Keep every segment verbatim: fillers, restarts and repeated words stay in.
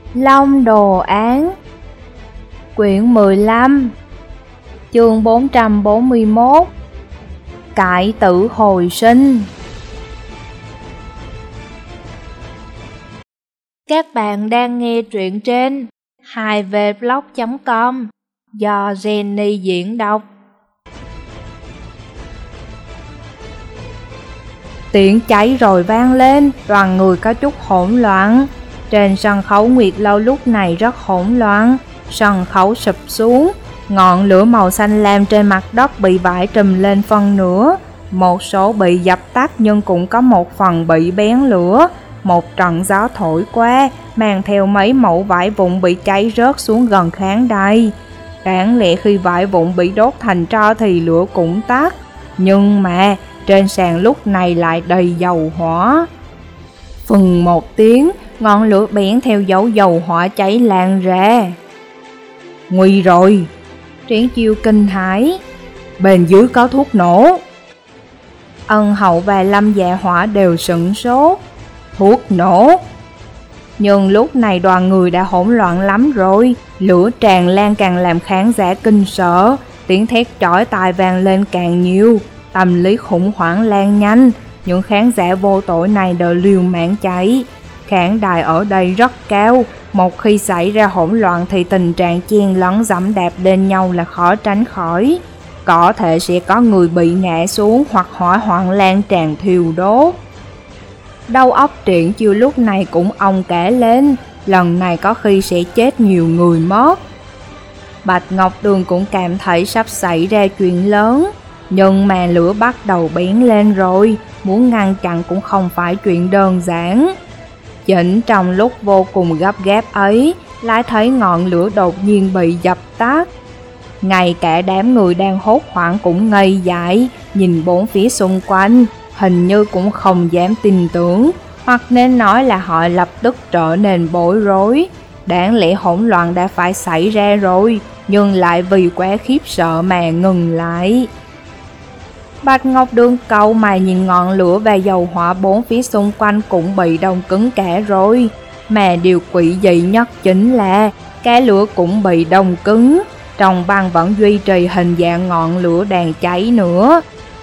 Long Đồ Án. Quyển mười lăm, chương bốn trăm bốn mươi mốt. Cải tử hồi sinh. Các bạn đang nghe truyện trên hai v blog chấm com do Jenny diễn đọc. Tiếng cháy rồi vang lên, đoàn người có chút hỗn loạn. Trên sân khấu Nguyệt Lâu lúc này rất hỗn loạn, sân khấu sụp xuống, ngọn lửa màu xanh lam trên mặt đất bị vải trùm lên phân nửa, một số bị dập tắt nhưng cũng có một phần bị bén lửa. Một trận gió thổi qua, mang theo mấy mẩu vải vụn bị cháy rớt xuống gần khán đài. Đáng lẽ khi vải vụn bị đốt thành tro thì lửa cũng tắt, nhưng mà trên sàn lúc này lại đầy dầu hỏa. Phừng một tiếng, ngọn lửa bén theo dấu dầu hỏa cháy lan ra. Nguy rồi! Triển Chiêu kinh hãi. Bên dưới có thuốc nổ. Ân Hậu và Lâm Dạ Hỏa đều sửng sốt. Thuốc nổ! Nhưng lúc này đoàn người đã hỗn loạn lắm rồi. Lửa tràn lan càng làm khán giả kinh sợ. Tiếng thét chói tai vang lên càng nhiều. Tâm lý khủng hoảng lan nhanh. Những khán giả vô tội này đều liều mạng chạy. Khán đài ở đây rất cao, một khi xảy ra hỗn loạn thì tình trạng chen lấn giẫm đạp lên nhau là khó tránh khỏi. Có thể sẽ có người bị ngã xuống hoặc hỏa hoạn lan tràn thiêu đốt. Đầu óc Triển Chiêu lúc này cũng ong cả lên, lần này có khi sẽ chết nhiều người mất. Bạch Ngọc Đường cũng cảm thấy sắp xảy ra chuyện lớn, nhưng mà lửa bắt đầu bén lên rồi, muốn ngăn chặn cũng không phải chuyện đơn giản. Chính trong lúc vô cùng gấp gáp ấy, lại thấy ngọn lửa đột nhiên bị dập tắt. Ngay cả đám người đang hốt hoảng cũng ngây dại, nhìn bốn phía xung quanh, hình như cũng không dám tin tưởng, hoặc nên nói là họ lập tức trở nên bối rối. Đáng lẽ hỗn loạn đã phải xảy ra rồi, nhưng lại vì quá khiếp sợ mà ngừng lại. Bạch Ngọc Đường cau mày nhìn ngọn lửa và dầu hỏa bốn phía xung quanh cũng bị đông cứng cả rồi. Mà điều quỷ dị nhất chính là cái lửa cũng bị đông cứng, trong băng vẫn duy trì hình dạng ngọn lửa đang cháy nữa.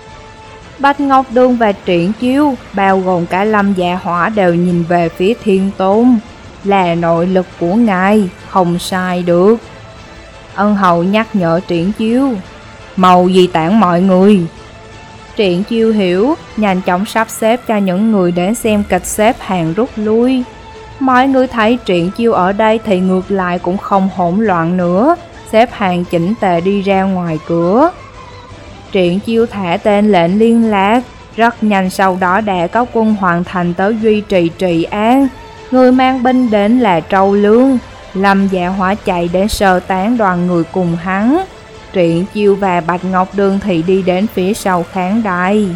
Bạch Ngọc Đường và Triển Chiêu, bao gồm cả Lâm Dạ Hỏa đều nhìn về phía Thiên Tôn. Là nội lực của ngài, không sai được. Ân Hậu nhắc nhở Triển Chiêu, mau di tản mọi người. Triển Chiêu hiểu, nhanh chóng sắp xếp cho những người đến xem kịch xếp hàng rút lui. Mọi người thấy Triển Chiêu ở đây thì ngược lại cũng không hỗn loạn nữa, xếp hàng chỉnh tề đi ra ngoài cửa. Triển Chiêu thả tên lệnh liên lạc, rất nhanh sau đó đã có quân hoàn thành tới duy trì trị an. Người mang binh đến là Trâu Lương. Lâm Dạ Hỏa chạy đến sơ tán đoàn người cùng hắn. Triển Chiêu và Bạch Ngọc Đường thì đi đến phía sau khán đài.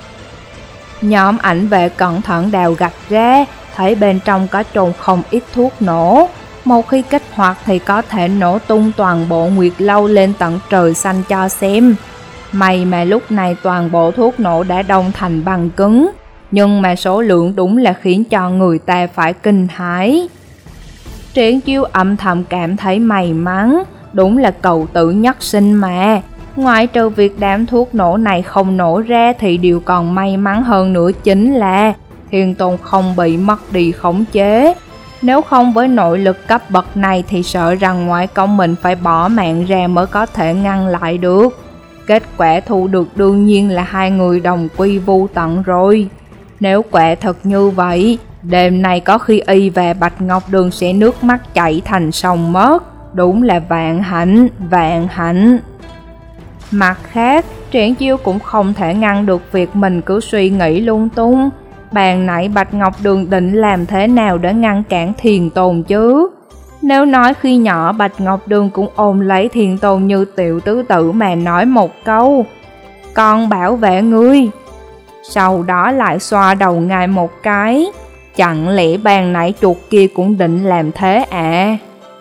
Nhóm ảnh vệ cẩn thận đào gạch ra, thấy bên trong có trồn không ít thuốc nổ. Một khi kích hoạt thì có thể nổ tung toàn bộ Nguyệt Lâu lên tận trời xanh cho xem. May mà lúc này toàn bộ thuốc nổ đã đông thành băng cứng, nhưng mà số lượng đúng là khiến cho người ta phải kinh hãi. Triển Chiêu âm thầm cảm thấy may mắn, đúng là cầu tử nhất sinh mà. Ngoại trừ việc đám thuốc nổ này không nổ ra thì điều còn may mắn hơn nữa chính là Thiên Tôn không bị mất đi khống chế. Nếu không với nội lực cấp bậc này thì sợ rằng ngoại công mình phải bỏ mạng ra mới có thể ngăn lại được. Kết quả thu được đương nhiên là hai người đồng quy vu tận rồi. Nếu quả thật như vậy, đêm nay có khi y và Bạch Ngọc Đường sẽ nước mắt chảy thành sông mất. Đúng là vạn hạnh, vạn hạnh. Mặt khác, Triển Chiêu cũng không thể ngăn được việc mình cứ suy nghĩ lung tung. Bàn nãy Bạch Ngọc Đường định làm thế nào để ngăn cản Thiên Tôn chứ? Nếu nói khi nhỏ Bạch Ngọc Đường cũng ôm lấy Thiên Tôn như tiểu tứ tử mà nói một câu, con bảo vệ ngươi. Sau đó lại xoa đầu ngài một cái. Chẳng lẽ bàn nãy chuột kia cũng định làm thế à?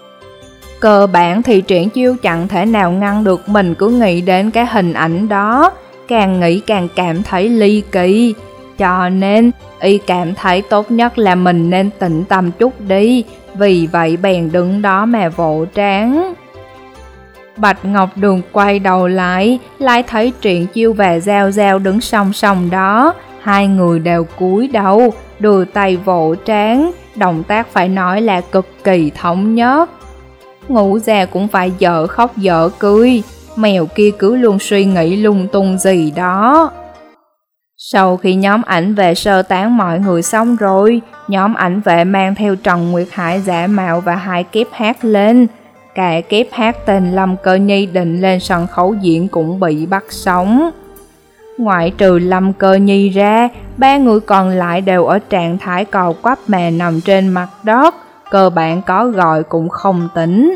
Cơ bản thì Triển Chiêu chẳng thể nào ngăn được mình cứ nghĩ đến cái hình ảnh đó, càng nghĩ càng cảm thấy ly kỳ. Cho nên, y cảm thấy tốt nhất là mình nên tĩnh tâm chút đi, vì vậy bèn đứng đó mà vỗ trán. Bạch Ngọc Đường quay đầu lại, lại thấy Triển Chiêu và Giao Giao đứng song song đó. Hai người đều cúi đầu, đưa tay vỗ trán, động tác phải nói là cực kỳ thống nhất. Ngũ Già cũng phải dở khóc dở cười, mèo kia cứ luôn suy nghĩ lung tung gì đó. Sau khi nhóm ảnh vệ sơ tán mọi người xong rồi, nhóm ảnh vệ mang theo Trần Nguyệt Hải giả mạo và hai kép hát lên. Cả kép hát tên Lâm Cơ Nhi định lên sân khấu diễn cũng bị bắt sống. Ngoại trừ Lâm Cơ Nhi ra, ba người còn lại đều ở trạng thái cò quắp mà nằm trên mặt đất, cơ bản có gọi cũng không tỉnh.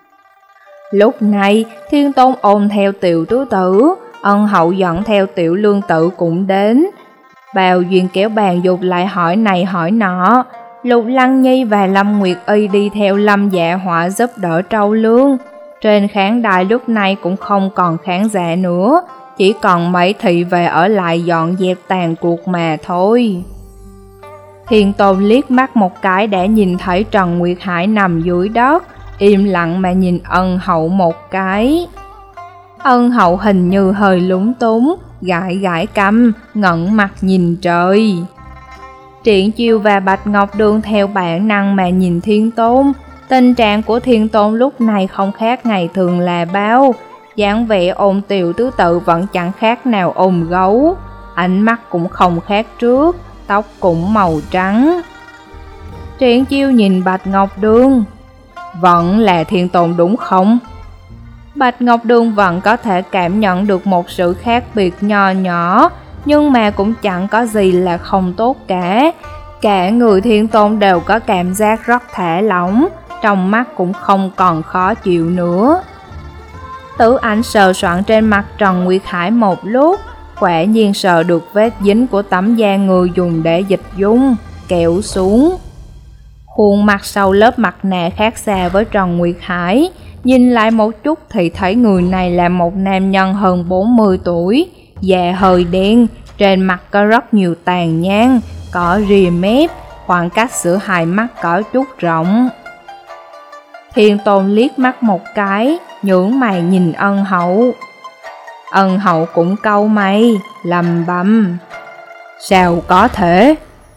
Lúc này, Thiên Tôn ôm theo Tiểu Tứ Tử, Ân Hậu dẫn theo Tiểu Lương Tử cũng đến. Bào Duyên kéo bàn dục lại hỏi này hỏi nọ. Lục Lăng Nhi và Lâm Nguyệt Y đi theo Lâm Dạ Họa giúp đỡ Trâu Lương. Trên khán đài lúc này cũng không còn khán giả nữa, chỉ còn mấy thị vệ ở lại dọn dẹp tàn cuộc mà thôi. Thiên Tôn liếc mắt một cái đã nhìn thấy Trần Nguyệt Hải nằm dưới đất, im lặng mà nhìn Ân Hậu một cái. Ân Hậu hình như hơi lúng túng, gãi gãi cằm, ngẩng mặt nhìn trời. Triển Chiêu và Bạch Ngọc Đường theo bản năng mà nhìn Thiên Tôn. Tình trạng của Thiên Tôn lúc này không khác ngày thường là bao. Dáng vẻ ôm Tiểu Tứ Tự vẫn chẳng khác nào ôm gấu. Ánh mắt cũng không khác trước, tóc cũng màu trắng. Triển Chiêu nhìn Bạch Ngọc Đường. Vẫn là Thiên Tôn đúng không? Bạch Ngọc Đường vẫn có thể cảm nhận được một sự khác biệt nho nhỏ, nhưng mà cũng chẳng có gì là không tốt cả. Cả người Thiên Tôn đều có cảm giác rất thả lỏng, trong mắt cũng không còn khó chịu nữa. Tử Ảnh sờ soạn trên mặt Trần Nguyệt Hải một lúc, quả nhiên sờ được vết dính của tấm da người dùng để dịch dung, kéo xuống. Khuôn mặt sau lớp mặt nạ khác xa với Trần Nguyệt Hải, nhìn lại một chút thì thấy người này là một nam nhân hơn bốn mươi tuổi, da hơi đen, trên mặt có rất nhiều tàn nhang, có rìa mép, khoảng cách giữa hai mắt có chút rộng. Thiên Tôn liếc mắt một cái, nhướng mày nhìn Ân Hậu. Ân Hậu cũng cau mày, lầm bầm. Sao có thể?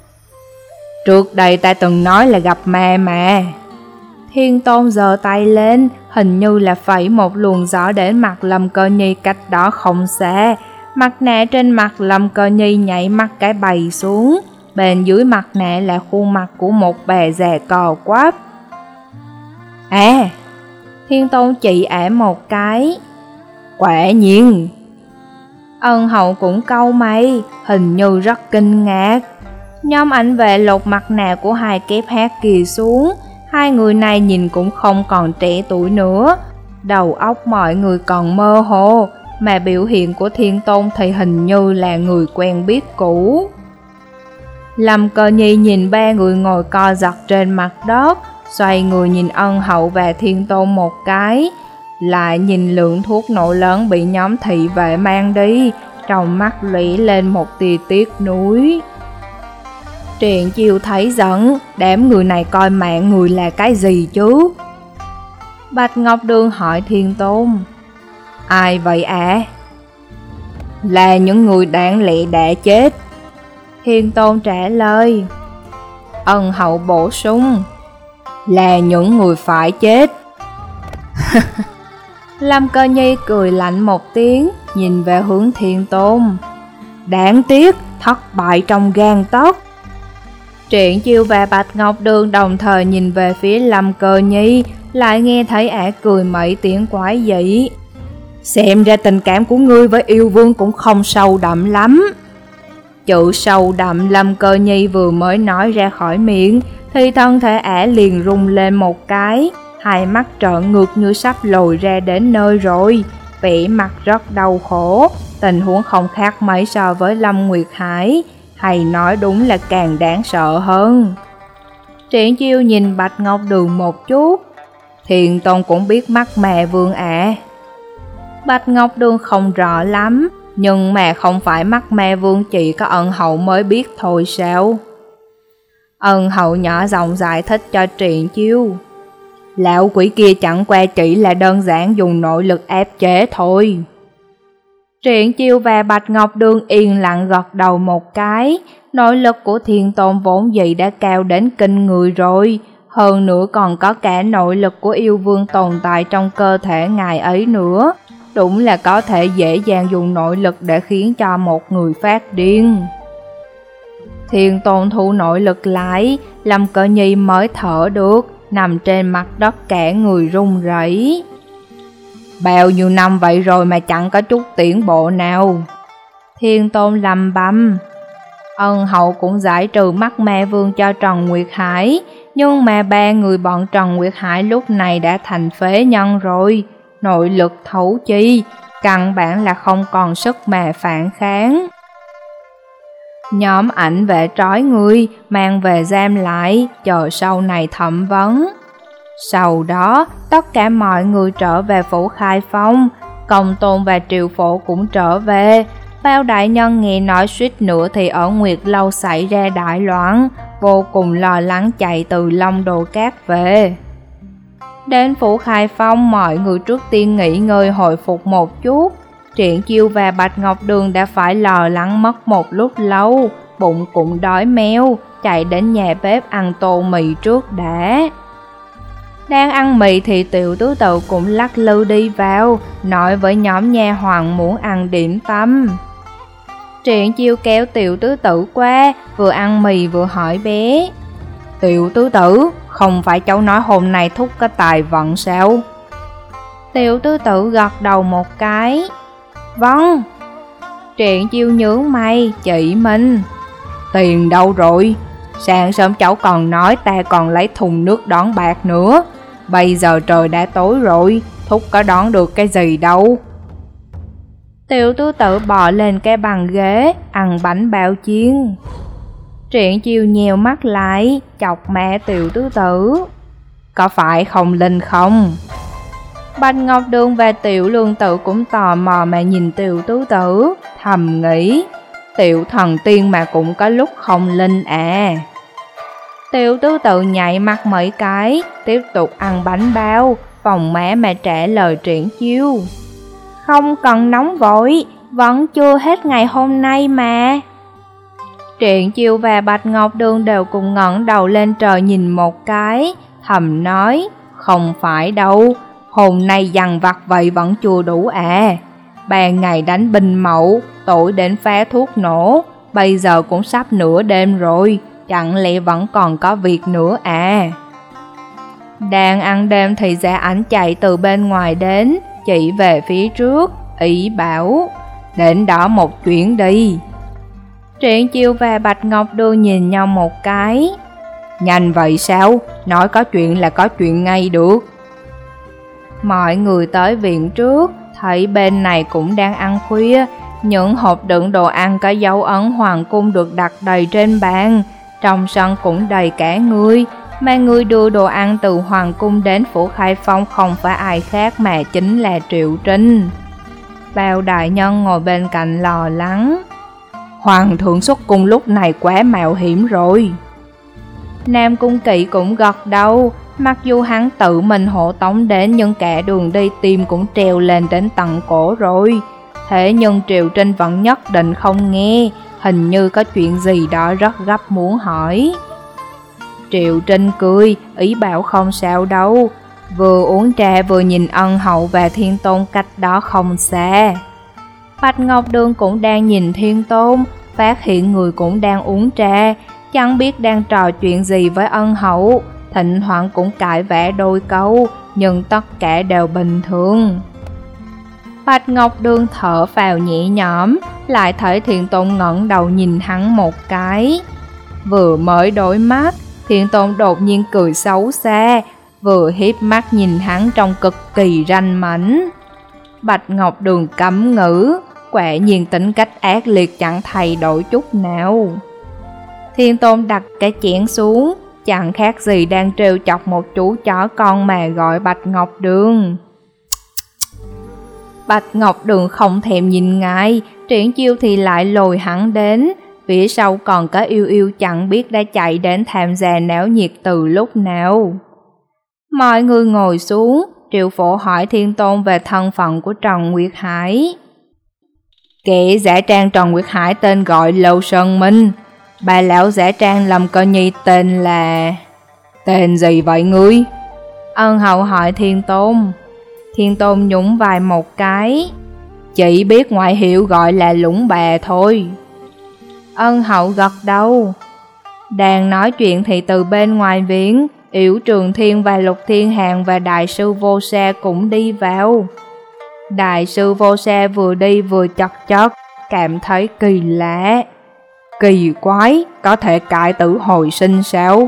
Trước đây ta từng nói là gặp ma mà. Thiên Tôn giơ tay lên, hình như là phẩy một luồng gió đến mặt Lâm Cơ Nhi cách đó không xa. Mặt nạ trên mặt Lâm Cơ Nhi nhảy mắt cái bày xuống, bên dưới mặt nạ là khuôn mặt của một bà già cò quắp. À, Thiên Tôn chỉ ả một cái. Quả nhiên. Ân Hậu cũng cau mày, hình như rất kinh ngạc. Nhóm ảnh vệ lột mặt nạ của hai kép hát kia xuống, hai người này nhìn cũng không còn trẻ tuổi nữa. Đầu óc mọi người còn mơ hồ, mà biểu hiện của Thiên Tôn thì hình như là người quen biết cũ. Lâm Cơ Nhi nhìn ba người ngồi co giật trên mặt đất, xoay người nhìn Ân Hậu và Thiên Tôn một cái, lại nhìn lượng thuốc nổ lớn bị nhóm thị vệ mang đi, trong mắt lóe lên một tia tiếc nuối. Triển Chiêu thấy giận, đám người này coi mạng người là cái gì chứ? Bạch Ngọc Đường hỏi Thiên Tôn. Ai vậy ạ? À? Là những người đáng lẽ đã chết. Thiên Tôn trả lời. Ân Hậu bổ sung. Là những người phải chết. Lâm Cơ Nhi cười lạnh một tiếng, nhìn về hướng Thiên Tôn. Đáng tiếc, thất bại trong gang tấc. Triển Chiêu và Bạch Ngọc Đường đồng thời nhìn về phía Lâm Cơ Nhi, lại nghe thấy ả cười mấy tiếng quái dị. Xem ra tình cảm của ngươi với yêu vương cũng không sâu đậm lắm. Chữ sâu đậm Lâm Cơ Nhi vừa mới nói ra khỏi miệng, thì thân thể ả liền rung lên một cái, hai mắt trợn ngược như sắp lồi ra đến nơi rồi, vẻ mặt rất đau khổ, tình huống không khác mấy so với Lâm Nguyệt Hải, hay nói đúng là càng đáng sợ hơn. Triển Chiêu nhìn Bạch Ngọc Đường một chút. Thiên Tôn cũng biết mắt mẹ vương ạ. À. Bạch Ngọc Đường không rõ lắm, nhưng mà không phải mắt mẹ vương chỉ có Ân Hậu mới biết thôi sao? Ân Hậu nhỏ giọng giải thích cho Triển Chiêu. Lão quỷ kia chẳng qua chỉ là đơn giản dùng nội lực áp chế thôi. Triển Chiêu và Bạch Ngọc Đường yên lặng gật đầu một cái. Nội lực của Thiên Tôn vốn dĩ đã cao đến kinh người rồi, hơn nữa còn có cả nội lực của yêu vương tồn tại trong cơ thể ngài ấy nữa. Đúng là có thể dễ dàng dùng nội lực để khiến cho một người phát điên. Thiên Tôn thu nội lực lại, Lâm Cờ Nhi mới thở được, nằm trên mặt đất cả người run rẩy. Bao nhiêu năm vậy rồi mà chẳng có chút tiến bộ nào. Thiên Tôn lầm bầm. Ân Hậu cũng giải trừ mắt ma vương cho Trần Nguyệt Hải, nhưng mà ba người bọn Trần Nguyệt Hải lúc này đã thành phế nhân rồi, nội lực thấu chi, căn bản là không còn sức mà phản kháng. Nhóm ảnh vệ trói người, mang về giam lại, chờ sau này thẩm vấn. Sau đó, tất cả mọi người trở về phủ Khai Phong, Công Tôn và Triệu Phổ cũng trở về. Bao đại nhân nghe nói suýt nữa thì ở Nguyệt Lâu xảy ra đại loạn, vô cùng lo lắng chạy từ Long Đồ Cát về. Đến phủ Khai Phong, mọi người trước tiên nghỉ ngơi hồi phục một chút. Triển Chiêu và Bạch Ngọc Đường đã phải lo lắng mất một lúc lâu, bụng cũng đói meo, chạy đến nhà bếp ăn tô mì trước đã. Đang ăn mì thì Tiểu Tứ Tự cũng lắc lư đi vào, nói với nhóm nha hoàn muốn ăn điểm tâm. Triển Chiêu kéo Tiểu Tứ Tự qua, vừa ăn mì vừa hỏi bé. Tiểu Tứ Tự, không phải cháu nói hôm nay thúc có tài vận sao? Tiểu Tứ Tự gật đầu một cái. Vâng. Triển Chiêu nhướng mày, chỉ mình. Tiền đâu rồi? Sáng sớm cháu còn nói ta còn lấy thùng nước đón bạc nữa. Bây giờ trời đã tối rồi, thúc có đón được cái gì đâu. Tiểu Tứ Tự bò lên cái bàn ghế, ăn bánh bao chiên. Triển Chiêu nheo mắt lại, chọc mẹ Tiểu Tứ Tự. Có phải không Linh không? Bạch Ngọc Đường và Tiểu Lương Tự cũng tò mò mà nhìn Tiểu Tứ Tự, thầm nghĩ. Tiểu thần tiên mà cũng có lúc không linh à. Tiểu Tứ Tự nhảy mắt mấy cái, tiếp tục ăn bánh bao, phòng má mà trả lời Triển Chiêu. Không cần nóng vội, vẫn chưa hết ngày hôm nay mà. Triển Chiêu và Bạch Ngọc Đường đều cùng ngẩng đầu lên trời nhìn một cái, thầm nói, không phải đâu, hôm nay dằn vặt vậy vẫn chưa đủ à. Ban ngày đánh binh mậu, tối đến phá thuốc nổ, bây giờ cũng sắp nửa đêm rồi, chẳng lẽ vẫn còn có việc nữa à. Đang ăn đêm thì Gia Ảnh chạy từ bên ngoài đến, chỉ về phía trước, ý bảo, đến đó một chuyến đi. Triển Chiêu và Bạch Ngọc Đường nhìn nhau một cái. Nhanh vậy sao? Nói có chuyện là có chuyện ngay được. Mọi người tới viện trước, thấy bên này cũng đang ăn khuya. Những hộp đựng đồ ăn có dấu ấn hoàng cung được đặt đầy trên bàn. Trong sân cũng đầy cả người. Mà người đưa đồ ăn từ hoàng cung đến phủ Khai Phong không phải ai khác mà chính là Triệu Trinh. Bao đại nhân ngồi bên cạnh lo lắng. Hoàng thượng xuất cung lúc này quá mạo hiểm rồi. Nam Cung Kỵ cũng gật đầu. Mặc dù hắn tự mình hộ tống đến, nhưng cả đường đi tim cũng treo lên đến tận cổ rồi. Thế nhưng Triệu Trinh vẫn nhất định không nghe, hình như có chuyện gì đó rất gấp muốn hỏi. Triệu Trinh cười, ý bảo không sao đâu, vừa uống trà vừa nhìn Ân Hậu và Thiên Tôn cách đó không xa. Bạch Ngọc Đường cũng đang nhìn Thiên Tôn, phát hiện người cũng đang uống trà, chẳng biết đang trò chuyện gì với Ân Hậu, thỉnh thoảng cũng cãi vã đôi câu, nhưng tất cả đều bình thường. Bạch Ngọc Đường thở phào nhẹ nhõm, lại thấy Thiên Tôn ngẩng đầu nhìn hắn một cái. Vừa mới đối mắt, Thiên Tôn đột nhiên cười xấu xa, vừa hiếp mắt nhìn hắn trông cực kỳ ranh mãnh. Bạch Ngọc Đường cấm ngữ, quả nhiên tính cách ác liệt chẳng thay đổi chút nào. Thiên Tôn đặt cái chén xuống, chẳng khác gì đang trêu chọc một chú chó con mà gọi Bạch Ngọc Đường. Bạch Ngọc Đường không thèm nhìn ngại, Triển Chiêu thì lại lồi hẳn đến. Phía sau còn có Yêu Yêu chẳng biết đã chạy đến tham gia náo nhiệt từ lúc nào. Mọi người ngồi xuống, Triệu Phổ hỏi Thiên Tôn về thân phận của Trần Nguyệt Hải. Kẻ giả trang Trần Nguyệt Hải tên gọi Lâu Sơn Minh, bà lão giả trang Lâm Cơ Nhi tên là... Tên gì vậy ngươi? Ân Hậu hỏi Thiên Tôn. Thiên Tôn nhún vai một cái. Chỉ biết ngoại hiệu gọi là Lũng Bà thôi. Ân Hậu gật đầu. Đang nói chuyện thì từ bên ngoài viện, Yểu Trường Thiên và Lục Thiên Hàn và Đại sư Vô Sa cũng đi vào. Đại sư Vô Sa vừa đi vừa chật chật, cảm thấy kỳ lạ. Kỳ quái, có thể cải tử hồi sinh sao?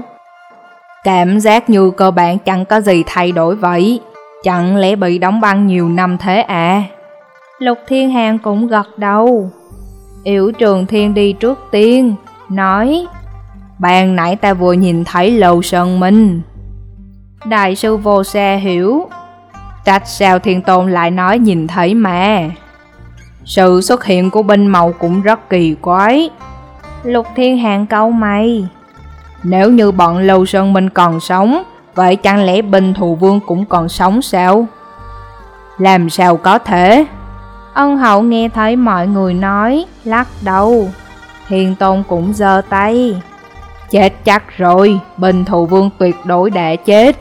Cảm giác như cơ bản chẳng có gì thay đổi vậy. Chẳng lẽ bị đóng băng nhiều năm thế à? Lục Thiên Hàn cũng gật đầu. Yểu Trường Thiên đi trước tiên, nói: Ban nãy ta vừa nhìn thấy Lâu Sơn Minh. Đại sư Vô Sa hiểu. Trách sao Thiên Tôn lại nói nhìn thấy mà. Sự xuất hiện của binh màu cũng rất kỳ quái. Lục Thiên Hàn cau mày. Nếu như bọn Lâu Sơn Minh còn sống, vậy chẳng lẽ binh thù vương cũng còn sống sao? Làm sao có thể? Ân Hậu nghe thấy mọi người nói, lắc đầu. Thiên Tôn cũng giơ tay. Chết chắc rồi, binh thù vương tuyệt đối đã chết.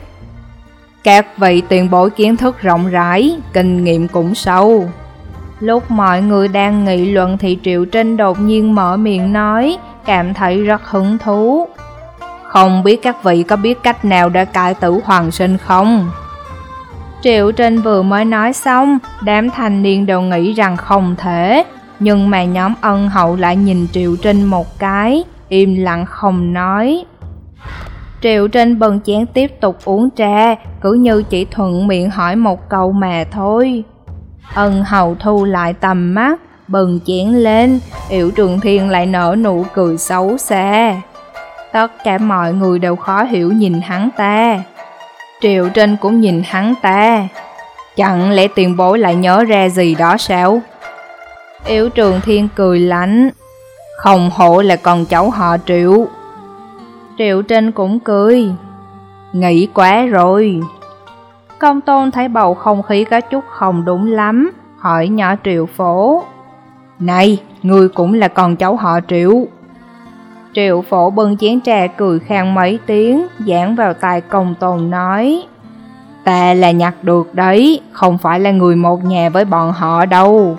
Các vị tiền bối kiến thức rộng rãi, kinh nghiệm cũng sâu. Lúc mọi người đang nghị luận thì Triệu Trinh đột nhiên mở miệng nói, cảm thấy rất hứng thú. Không biết các vị có biết cách nào để cải tử hoàng sinh không? Triệu Trinh vừa mới nói xong, đám thanh niên đều nghĩ rằng không thể. Nhưng mà nhóm Ân Hậu lại nhìn Triệu Trinh một cái, im lặng không nói. Triệu Trinh bưng chén tiếp tục uống trà, cứ như chỉ thuận miệng hỏi một câu mà thôi. Ân Hậu thu lại tầm mắt, bừng chén lên, Yểu Trường Thiên lại nở nụ cười xấu xa. Tất cả mọi người đều khó hiểu nhìn hắn ta. Triệu Trinh cũng nhìn hắn ta. Chẳng lẽ tiền bối lại nhớ ra gì đó sao? Yểu Trường Thiên cười lạnh. Không hổ là con cháu họ Triệu. Triệu Trinh cũng cười. Nghĩ quá rồi. Công Tôn thấy bầu không khí có chút không đúng lắm, hỏi nhỏ Triệu Phổ. Này, ngươi cũng là con cháu họ Triệu. Triệu Phổ bưng chén trà cười khan mấy tiếng, giảng vào tai Công Tôn nói. Ta là nhặt được đấy, không phải là người một nhà với bọn họ đâu.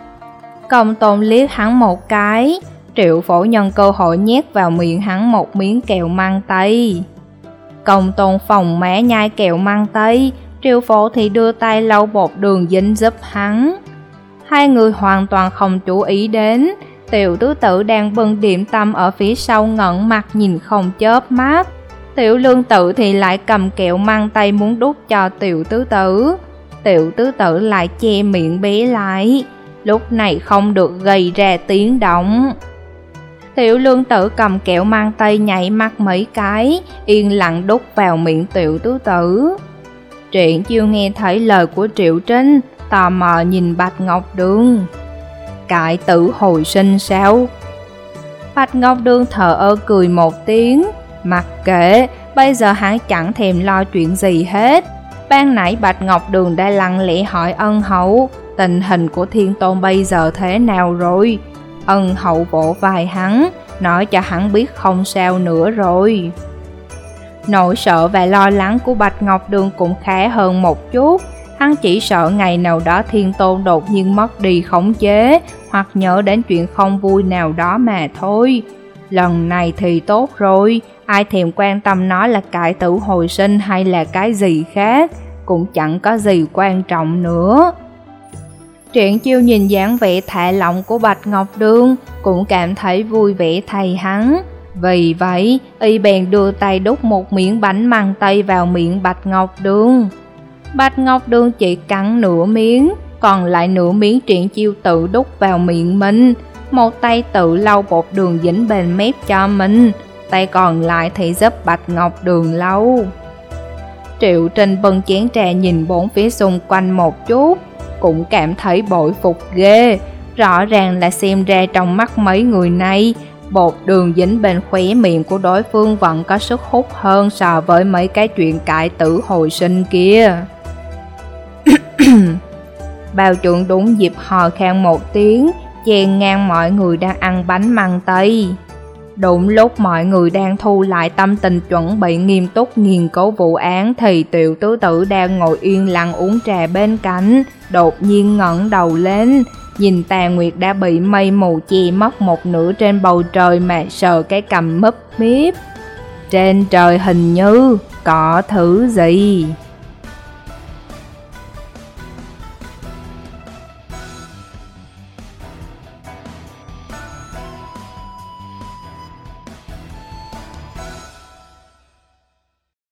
Công Tôn liếc hắn một cái, Triệu Phổ nhân cơ hội nhét vào miệng hắn một miếng kẹo măng tây. Công Tôn phòng má nhai kẹo măng tây, Triệu Phổ thì đưa tay lau bột đường dính giúp hắn. Hai người hoàn toàn không chú ý đến, Tiểu Tứ Tử đang bưng điểm tâm ở phía sau ngẩn mặt nhìn không chớp mắt. Tiểu Lương Tử thì lại cầm kẹo măng tây muốn đút cho Tiểu Tứ Tử. Tiểu Tứ Tử lại che miệng bé lại, lúc này không được gây ra tiếng động. Tiểu Lương Tử cầm kẹo măng tây nhảy mắt mấy cái, yên lặng đút vào miệng Tiểu Tứ Tử. Triển Chiêu nghe thấy lời của Triệu Trinh, tò mò nhìn Bạch Ngọc Đường. Cải tử hồi sinh sao? Bạch Ngọc Đường thờ ơ cười một tiếng. Mặc kệ, bây giờ hắn chẳng thèm lo chuyện gì hết. Ban nãy Bạch Ngọc Đường đã lặng lẽ hỏi Ân Hậu, tình hình của Thiên Tôn bây giờ thế nào rồi? Ân Hậu vỗ vai hắn, nói cho hắn biết không sao nữa rồi. Nỗi sợ và lo lắng của Bạch Ngọc Đường cũng khá hơn một chút. Hắn chỉ sợ ngày nào đó Thiên Tôn đột nhiên mất đi khống chế, hoặc nhớ đến chuyện không vui nào đó mà thôi. Lần này thì tốt rồi, ai thèm quan tâm nó là cải tử hồi sinh hay là cái gì khác, cũng chẳng có gì quan trọng nữa. Triển Chiêu nhìn dáng vẻ thả lỏng của Bạch Ngọc Đường, cũng cảm thấy vui vẻ thay hắn. Vì vậy, y bèn đưa tay đút một miếng bánh măng tây vào miệng Bạch Ngọc Đường. Bạch Ngọc Đường chỉ cắn nửa miếng, còn lại nửa miếng Triển Chiêu tự đút vào miệng mình. Một tay tự lau bột đường dính bên mép cho mình, tay còn lại thì giúp Bạch Ngọc Đường lau. Triệu Trinh bưng chén trà nhìn bốn phía xung quanh một chút, cũng cảm thấy bội phục ghê. Rõ ràng là xem ra trong mắt mấy người này, Bột đường dính bên khóe miệng của đối phương vẫn có sức hút hơn so với mấy cái chuyện cải tử hồi sinh kia. Bao trưởng đúng dịp hò khan một tiếng, chen ngang mọi người đang ăn bánh măng tây. Đúng lúc mọi người đang thu lại tâm tình chuẩn bị nghiêm túc nghiên cứu vụ án thì Tiểu Tứ Tử đang ngồi yên lặng uống trà bên cạnh, đột nhiên ngẩng đầu lên, nhìn Tà Nguyệt đã bị mây mù che mất một nửa trên bầu trời mà sờ cái cằm mấp míp. Trên trời hình như có thứ gì.